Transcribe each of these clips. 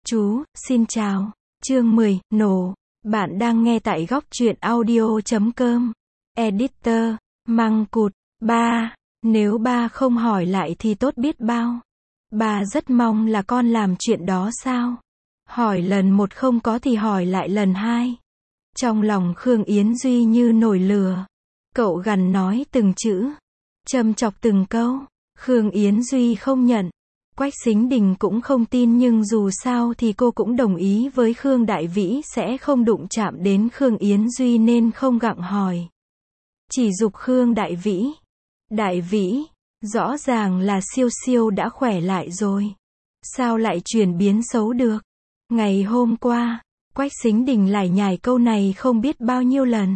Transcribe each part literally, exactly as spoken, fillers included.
Chú, xin chào. Chương mười, nổ. Bạn đang nghe tại góc truyện audio chấm com. Editor, măng cụt. Ba, nếu ba không hỏi lại thì tốt biết bao. Ba rất mong là con làm chuyện đó sao? Hỏi lần một không có thì hỏi lại lần hai. Trong lòng Khương Yến Duy như nổi lửa. Cậu gằn nói từng chữ, châm chọc từng câu. Khương Yến Duy không nhận. Quách Sính Đình cũng không tin, nhưng dù sao thì cô cũng đồng ý với Khương Đại Vĩ sẽ không đụng chạm đến Khương Yến Duy nên không gặng hỏi. Chỉ giục Khương Đại Vĩ. Đại Vĩ, rõ ràng là siêu siêu đã khỏe lại rồi. Sao lại chuyển biến xấu được? Ngày hôm qua, Quách Sính Đình lải nhải câu này không biết bao nhiêu lần.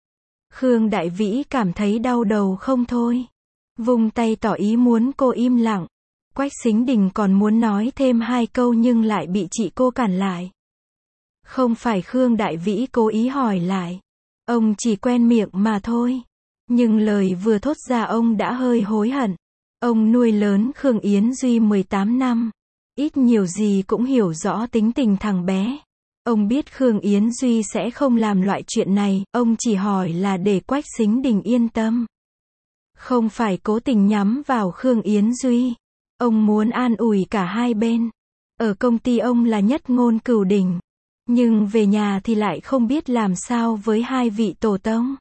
Khương Đại Vĩ cảm thấy đau đầu không thôi. Vung tay tỏ ý muốn cô im lặng. Quách Sính Đình còn muốn nói thêm hai câu nhưng lại bị chị cô cản lại. Không phải Khương Đại Vĩ cố ý hỏi lại. Ông chỉ quen miệng mà thôi. Nhưng lời vừa thốt ra ông đã hơi hối hận. Ông nuôi lớn Khương Yến Duy mười tám năm. Ít nhiều gì cũng hiểu rõ tính tình thằng bé. Ông biết Khương Yến Duy sẽ không làm loại chuyện này, ông chỉ hỏi là để Quách Sính Đình yên tâm. Không phải cố tình nhắm vào Khương Yến Duy. Ông muốn an ủi cả hai bên. Ở công ty ông là nhất ngôn cửu đỉnh. Nhưng về nhà thì lại không biết làm sao với hai vị tổ tông.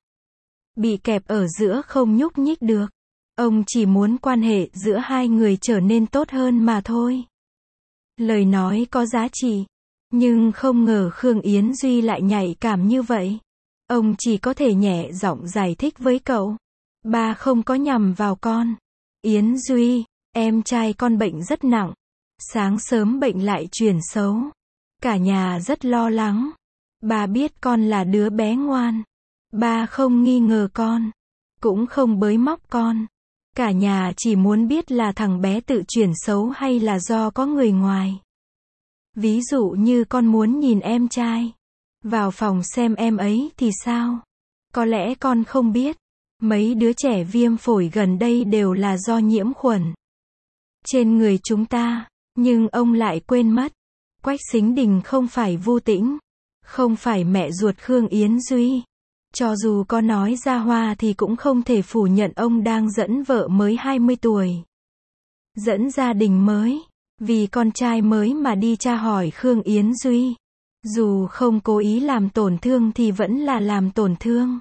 Bị kẹp ở giữa không nhúc nhích được. Ông chỉ muốn quan hệ giữa hai người trở nên tốt hơn mà thôi. Lời nói có giá trị. Nhưng không ngờ Khương Yến Duy lại nhạy cảm như vậy. Ông chỉ có thể nhẹ giọng giải thích với cậu. Ba không có nhằm vào con. Yến Duy, em trai con bệnh rất nặng. Sáng sớm bệnh lại chuyển xấu. Cả nhà rất lo lắng. Ba biết con là đứa bé ngoan. Ba không nghi ngờ con. Cũng không bới móc con. Cả nhà chỉ muốn biết là thằng bé tự chuyển xấu hay là do có người ngoài. Ví dụ như con muốn nhìn em trai. Vào phòng xem em ấy thì sao? Có lẽ con không biết. Mấy đứa trẻ viêm phổi gần đây đều là do nhiễm khuẩn trên người chúng ta. Nhưng ông lại quên mất. Quách Sính Đình không phải Vu Tĩnh. Không phải mẹ ruột Khương Yến Duy. Cho dù có nói ra hoa thì cũng không thể phủ nhận ông đang dẫn vợ mới hai mươi tuổi. Dẫn gia đình mới. Vì con trai mới mà đi tra hỏi Khương Yến Duy. Dù không cố ý làm tổn thương thì vẫn là làm tổn thương.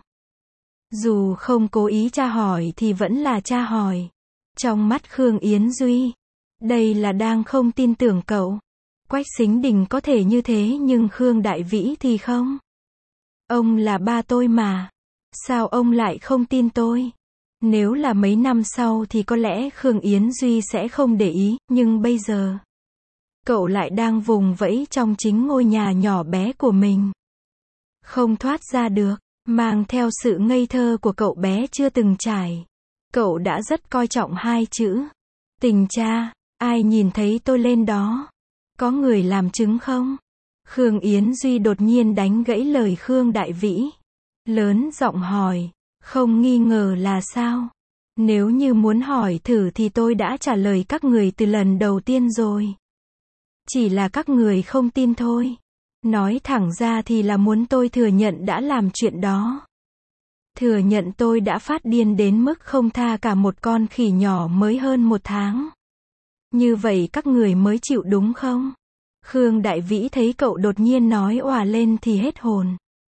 Dù không cố ý tra hỏi thì vẫn là tra hỏi. Trong mắt Khương Yến Duy, đây là đang không tin tưởng cậu. Quách Sính Đình có thể như thế nhưng Khương Đại Vĩ thì không. Ông là ba tôi mà. Sao ông lại không tin tôi? Nếu là mấy năm sau thì có lẽ Khương Yến Duy sẽ không để ý, nhưng bây giờ, cậu lại đang vùng vẫy trong chính ngôi nhà nhỏ bé của mình. Không thoát ra được, mang theo sự ngây thơ của cậu bé chưa từng trải. Cậu đã rất coi trọng hai chữ. Tình cha, ai nhìn thấy tôi lên đó? Có người làm chứng không? Khương Yến Duy đột nhiên đánh gãy lời Khương Đại Vĩ. Lớn giọng hỏi, không nghi ngờ là sao? Nếu như muốn hỏi thử thì tôi đã trả lời các người từ lần đầu tiên rồi. Chỉ là các người không tin thôi. Nói thẳng ra thì là muốn tôi thừa nhận đã làm chuyện đó. Thừa nhận tôi đã phát điên đến mức không tha cả một con khỉ nhỏ mới hơn một tháng. Như vậy các người mới chịu đúng không? Khương Đại Vĩ thấy cậu đột nhiên nói òa lên thì hết hồn.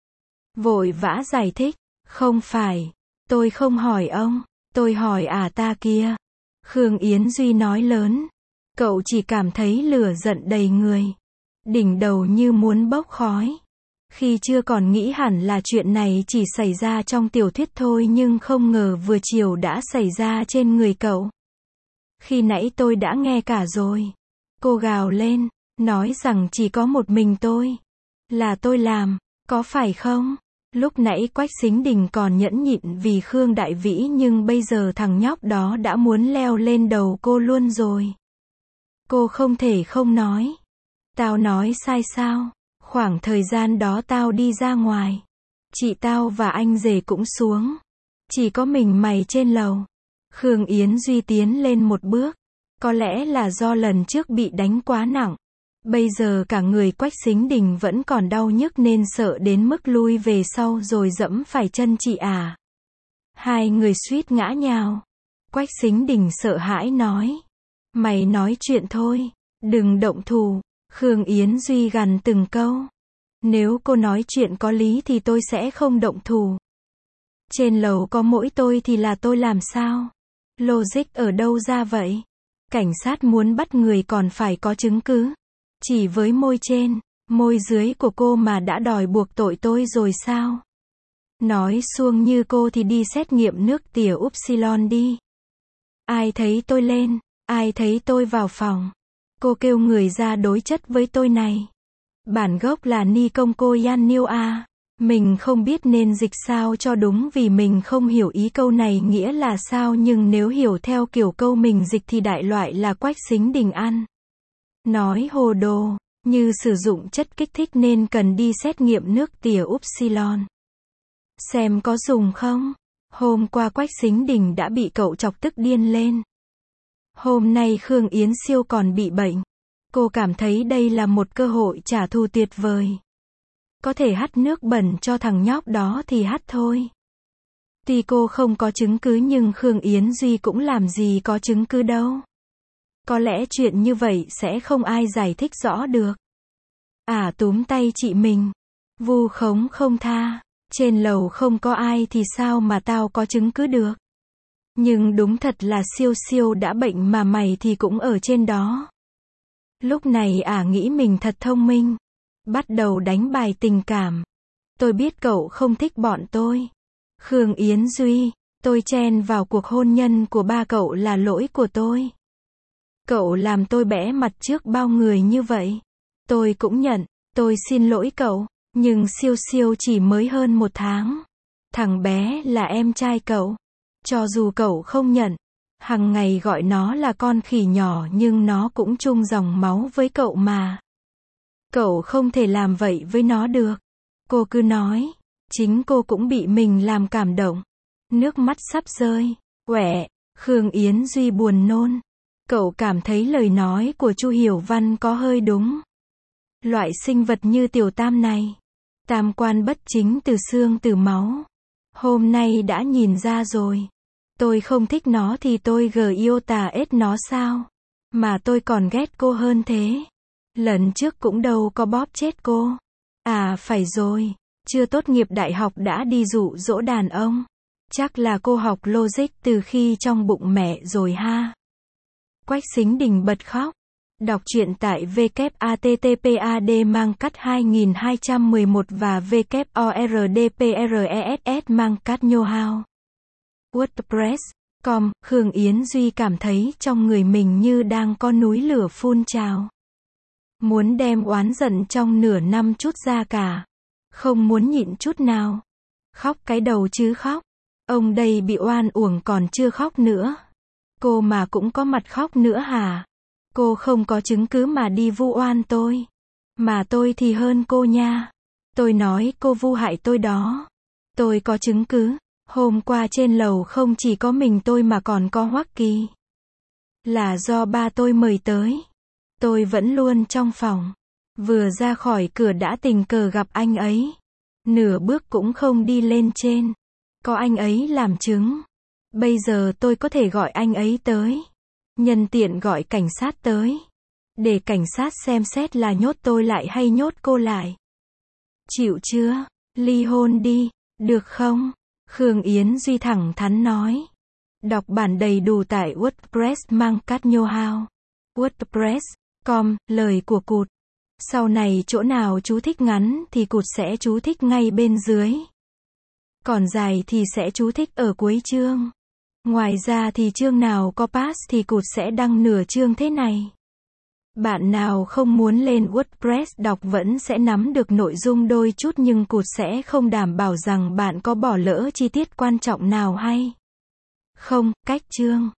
Vội vã giải thích. Không phải. Tôi không hỏi ông. Tôi hỏi à ta kia. Khương Yến Duy nói lớn. Cậu chỉ cảm thấy lửa giận đầy người. Đỉnh đầu như muốn bốc khói. Khi chưa còn nghĩ hẳn là chuyện này chỉ xảy ra trong tiểu thuyết thôi nhưng không ngờ vừa chiều đã xảy ra trên người cậu. Khi nãy tôi đã nghe cả rồi. Cô gào lên, nói rằng chỉ có một mình tôi. Là tôi làm, có phải không? Lúc nãy Quách Sính Đình còn nhẫn nhịn vì Khương Đại Vĩ nhưng bây giờ thằng nhóc đó đã muốn leo lên đầu cô luôn rồi. Cô không thể không nói. Tao nói sai sao? Khoảng thời gian đó tao đi ra ngoài. Chị tao và anh rể cũng xuống. Chỉ có mình mày trên lầu. Khương Yến Duy tiến lên một bước. Có lẽ là do lần trước bị đánh quá nặng. Bây giờ cả người Quách Sính Đình vẫn còn đau nhức nên sợ đến mức lui về sau rồi dẫm phải chân chị à. Hai người suýt ngã nhào. Quách Sính Đình sợ hãi nói. Mày nói chuyện thôi, đừng động thủ. Khương Yến Duy gằn từng câu. Nếu cô nói chuyện có lý thì tôi sẽ không động thủ. Trên lầu có mỗi tôi thì là tôi làm sao? Logic ở đâu ra vậy? Cảnh sát muốn bắt người còn phải có chứng cứ. Chỉ với môi trên, môi dưới của cô mà đã đòi buộc tội tôi rồi sao? Nói suông như cô thì đi xét nghiệm nước tỉa Upsilon đi. Ai thấy tôi lên, ai thấy tôi vào phòng. Cô kêu người ra đối chất với tôi này. Bản gốc là Ni Công Cô Yan Niêu A. Mình không biết nên dịch sao cho đúng vì mình không hiểu ý câu này nghĩa là sao, nhưng nếu hiểu theo kiểu câu mình dịch thì đại loại là Quách Sính Đình ăn. Nói hồ đồ, như sử dụng chất kích thích nên cần đi xét nghiệm nước tỉa Upsilon. Xem có dùng không? Hôm qua Quách Sính Đình đã bị cậu chọc tức điên lên. Hôm nay Khương Yến Siêu còn bị bệnh. Cô cảm thấy đây là một cơ hội trả thù tuyệt vời. Có thể hắt nước bẩn cho thằng nhóc đó thì hắt thôi. Tuy cô không có chứng cứ nhưng Khương Yến Duy cũng làm gì có chứng cứ đâu. Có lẽ chuyện như vậy sẽ không ai giải thích rõ được. À túm tay chị mình. Vu khống không tha. Trên lầu không có ai thì sao mà tao có chứng cứ được. Nhưng đúng thật là Siêu Siêu đã bệnh mà mày thì cũng ở trên đó. Lúc này ả à nghĩ mình thật thông minh. Bắt đầu đánh bài tình cảm. Tôi biết cậu không thích bọn tôi. Khương Yến Duy, tôi chen vào cuộc hôn nhân của ba cậu là lỗi của tôi. Cậu làm tôi bẽ mặt trước bao người như vậy. Tôi cũng nhận, tôi xin lỗi cậu. Nhưng Siêu Siêu chỉ mới hơn một tháng. Thằng bé là em trai cậu. Cho dù cậu không nhận, hằng ngày gọi nó là con khỉ nhỏ nhưng nó cũng chung dòng máu với cậu mà. Cậu không thể làm vậy với nó được. Cô cứ nói. Chính cô cũng bị mình làm cảm động. Nước mắt sắp rơi. Quẹ, Khương Yến Duy buồn nôn. Cậu cảm thấy lời nói của Chu Hiểu Văn có hơi đúng. Loại sinh vật như tiểu tam này. Tam quan bất chính từ xương từ máu. Hôm nay đã nhìn ra rồi. Tôi không thích nó thì tôi gờ yêu tà ết nó sao? Mà tôi còn ghét cô hơn thế. Lần trước cũng đâu có bóp chết cô. À phải rồi. Chưa tốt nghiệp đại học đã đi dụ dỗ đàn ông. Chắc là cô học logic từ khi trong bụng mẹ rồi ha. Quách Sính Đình bật khóc. Đọc truyện tại w w w a t t p a d mang cắt hai nghìn hai trăm mười một và w o r d p r e s s mang cắt know-how. WordPress chấm com. Khương Yến Duy cảm thấy trong người mình như đang có núi lửa phun trào. Muốn đem oán giận trong nửa năm chút ra cả. Không muốn nhịn chút nào. Khóc cái đầu chứ khóc. Ông đây bị oan uổng còn chưa khóc nữa. Cô mà cũng có mặt khóc nữa hả? Cô không có chứng cứ mà đi vu oan tôi. Mà tôi thì hơn cô nha. Tôi nói cô vu hại tôi đó. Tôi có chứng cứ. Hôm qua trên lầu không chỉ có mình tôi mà còn có Hoắc Kỳ. Là do ba tôi mời tới. Tôi vẫn luôn trong phòng. Vừa ra khỏi cửa đã tình cờ gặp anh ấy. Nửa bước cũng không đi lên trên. Có anh ấy làm chứng. Bây giờ tôi có thể gọi anh ấy tới. Nhân tiện gọi cảnh sát tới. Để cảnh sát xem xét là nhốt tôi lại hay nhốt cô lại. Chịu chưa? Ly hôn đi. Được không? Khương Yến Duy thẳng thắn nói. Đọc bản đầy đủ tại WordPress mang cắt know-how. WordPress chấm com. Lời của cụt. Sau này chỗ nào chú thích ngắn thì cụt sẽ chú thích ngay bên dưới. Còn dài thì sẽ chú thích ở cuối chương. Ngoài ra thì chương nào có pass thì cụt sẽ đăng nửa chương thế này. Bạn nào không muốn lên WordPress đọc vẫn sẽ nắm được nội dung đôi chút nhưng cụt sẽ không đảm bảo rằng bạn có bỏ lỡ chi tiết quan trọng nào hay không. Cách chương